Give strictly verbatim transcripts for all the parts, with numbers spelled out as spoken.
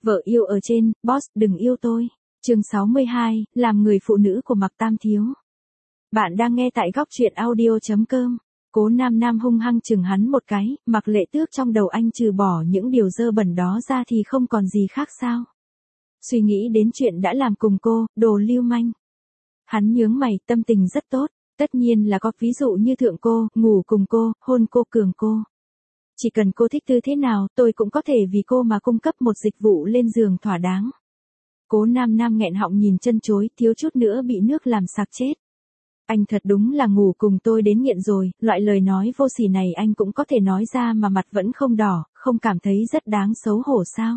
Vợ yêu ở trên, boss đừng yêu tôi. Chương sáu mươi hai, làm người phụ nữ của Mạc Tam Thiếu. Bạn đang nghe tại góc truyện audio chấm com. Cố Nam Nam hung hăng chừng hắn một cái, Mạc Lệ Tước trong đầu anh trừ bỏ những điều dơ bẩn đó ra thì không còn gì khác sao? Suy nghĩ đến chuyện đã làm cùng cô, đồ lưu manh. Hắn nhướng mày, tâm tình rất tốt, tất nhiên là có ví dụ như thượng cô, ngủ cùng cô, hôn cô, cường cô. Chỉ cần cô thích tư thế nào, tôi cũng có thể vì cô mà cung cấp một dịch vụ lên giường thỏa đáng. Cố Nam Nam nghẹn họng nhìn chân chối, thiếu chút nữa bị nước làm sặc chết. Anh thật đúng là ngủ cùng tôi đến nghiện rồi, loại lời nói vô sỉ này anh cũng có thể nói ra mà mặt vẫn không đỏ, không cảm thấy rất đáng xấu hổ sao?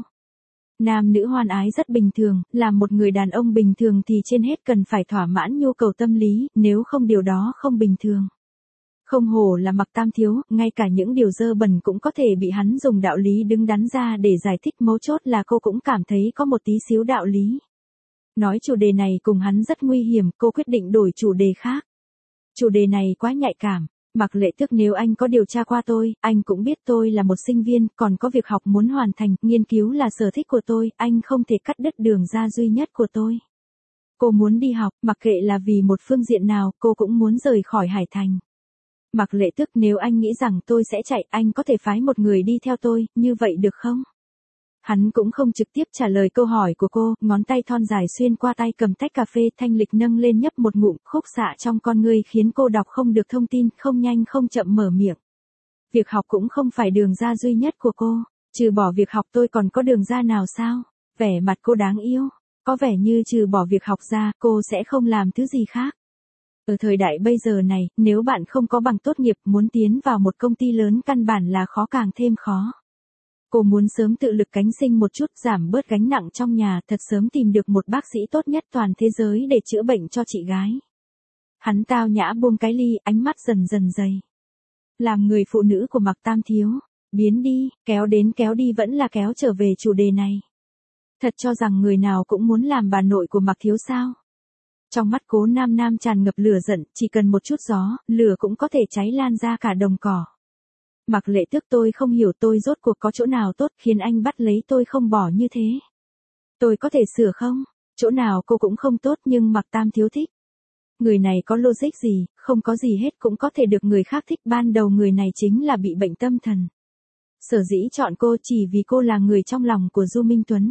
Nam nữ hoan ái rất bình thường, là một người đàn ông bình thường thì trên hết cần phải thỏa mãn nhu cầu tâm lý, nếu không điều đó không bình thường. Không hổ là Mạc Tam Thiếu, ngay cả những điều dơ bẩn cũng có thể bị hắn dùng đạo lý đứng đắn ra để giải thích, mấu chốt là cô cũng cảm thấy có một tí xíu đạo lý. Nói chủ đề này cùng hắn rất nguy hiểm, cô quyết định đổi chủ đề khác. Chủ đề này quá nhạy cảm. Mạc Lệ Tước, nếu anh có điều tra qua tôi, anh cũng biết tôi là một sinh viên, còn có việc học muốn hoàn thành, nghiên cứu là sở thích của tôi, anh không thể cắt đứt đường ra duy nhất của tôi. Cô muốn đi học, mặc kệ là vì một phương diện nào, cô cũng muốn rời khỏi Hải Thành. Mạc Lệ Tước, nếu anh nghĩ rằng tôi sẽ chạy, anh có thể phái một người đi theo tôi, như vậy được không? Hắn cũng không trực tiếp trả lời câu hỏi của cô, ngón tay thon dài xuyên qua tay cầm tách cà phê, thanh lịch nâng lên nhấp một ngụm, khúc xạ trong con ngươi khiến cô đọc không được thông tin, không nhanh không chậm mở miệng. Việc học cũng không phải đường ra duy nhất của cô, trừ bỏ việc học tôi còn có đường ra nào sao? Vẻ mặt cô đáng yêu, có vẻ như trừ bỏ việc học ra, cô sẽ không làm thứ gì khác. Ở thời đại bây giờ này, nếu bạn không có bằng tốt nghiệp muốn tiến vào một công ty lớn căn bản là khó càng thêm khó. Cô muốn sớm tự lực cánh sinh một chút, giảm bớt gánh nặng trong nhà, thật sớm tìm được một bác sĩ tốt nhất toàn thế giới để chữa bệnh cho chị gái. Hắn tao nhã buông cái ly, ánh mắt dần dần dày. Làm người phụ nữ của Mạc Tam Thiếu, biến đi, kéo đến kéo đi vẫn là kéo trở về chủ đề này. Thật cho rằng người nào cũng muốn làm bà nội của Mạc Thiếu sao? Trong mắt Cố Nam Nam tràn ngập lửa giận, chỉ cần một chút gió, lửa cũng có thể cháy lan ra cả đồng cỏ. Mạc Lệ Tước, tôi không hiểu tôi rốt cuộc có chỗ nào tốt khiến anh bắt lấy tôi không bỏ như thế. Tôi có thể sửa không? Chỗ nào cô cũng không tốt nhưng Mạc Tam Thiếu thích. Người này có logic gì, không có gì hết cũng có thể được người khác thích, ban đầu người này chính là bị bệnh tâm thần. Sở dĩ chọn cô chỉ vì cô là người trong lòng của Du Minh Tuấn.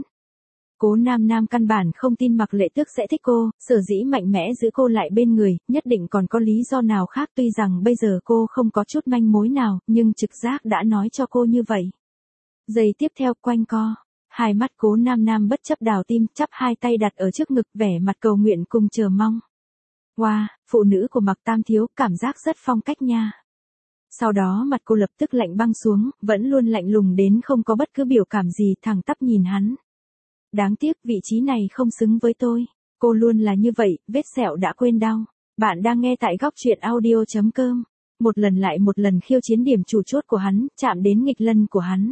Cố Nam Nam căn bản không tin Mạc Lệ Tước sẽ thích cô, sở dĩ mạnh mẽ giữ cô lại bên người, nhất định còn có lý do nào khác, tuy rằng bây giờ cô không có chút manh mối nào, nhưng trực giác đã nói cho cô như vậy. Giây tiếp theo quanh co, hai mắt Cố Nam Nam bất chấp đào tim, chắp hai tay đặt ở trước ngực, vẻ mặt cầu nguyện cùng chờ mong. Wow, phụ nữ của Mạc Tam Thiếu, cảm giác rất phong cách nha. Sau đó mặt cô lập tức lạnh băng xuống, vẫn luôn lạnh lùng đến không có bất cứ biểu cảm gì, thẳng tắp nhìn hắn. Đáng tiếc vị trí này không xứng với tôi. Cô luôn là như vậy, vết sẹo đã quên đau. Bạn đang nghe tại góc truyện audio chấm com. Một lần lại một lần khiêu chiến điểm chủ chốt của hắn, chạm đến nghịch lân của hắn.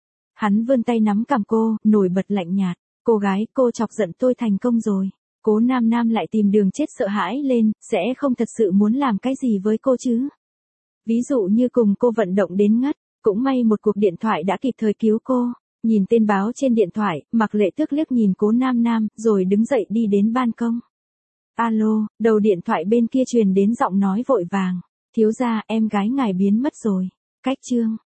Hắn vươn tay nắm cằm cô, nổi bật lạnh nhạt. Cô gái, cô chọc giận tôi thành công rồi. Cố Nam Nam lại tìm đường chết sợ hãi lên, sẽ không thật sự muốn làm cái gì với cô chứ. Ví dụ như cùng cô vận động đến ngất, cũng may một cuộc điện thoại đã kịp thời cứu cô. Nhìn tên báo trên điện thoại, Mạc Lệ Tước liếc nhìn Cố Nam Nam, rồi đứng dậy đi đến ban công. Alo, đầu điện thoại bên kia truyền đến giọng nói vội vàng. Thiếu gia, em gái ngài biến mất rồi. Cách chương.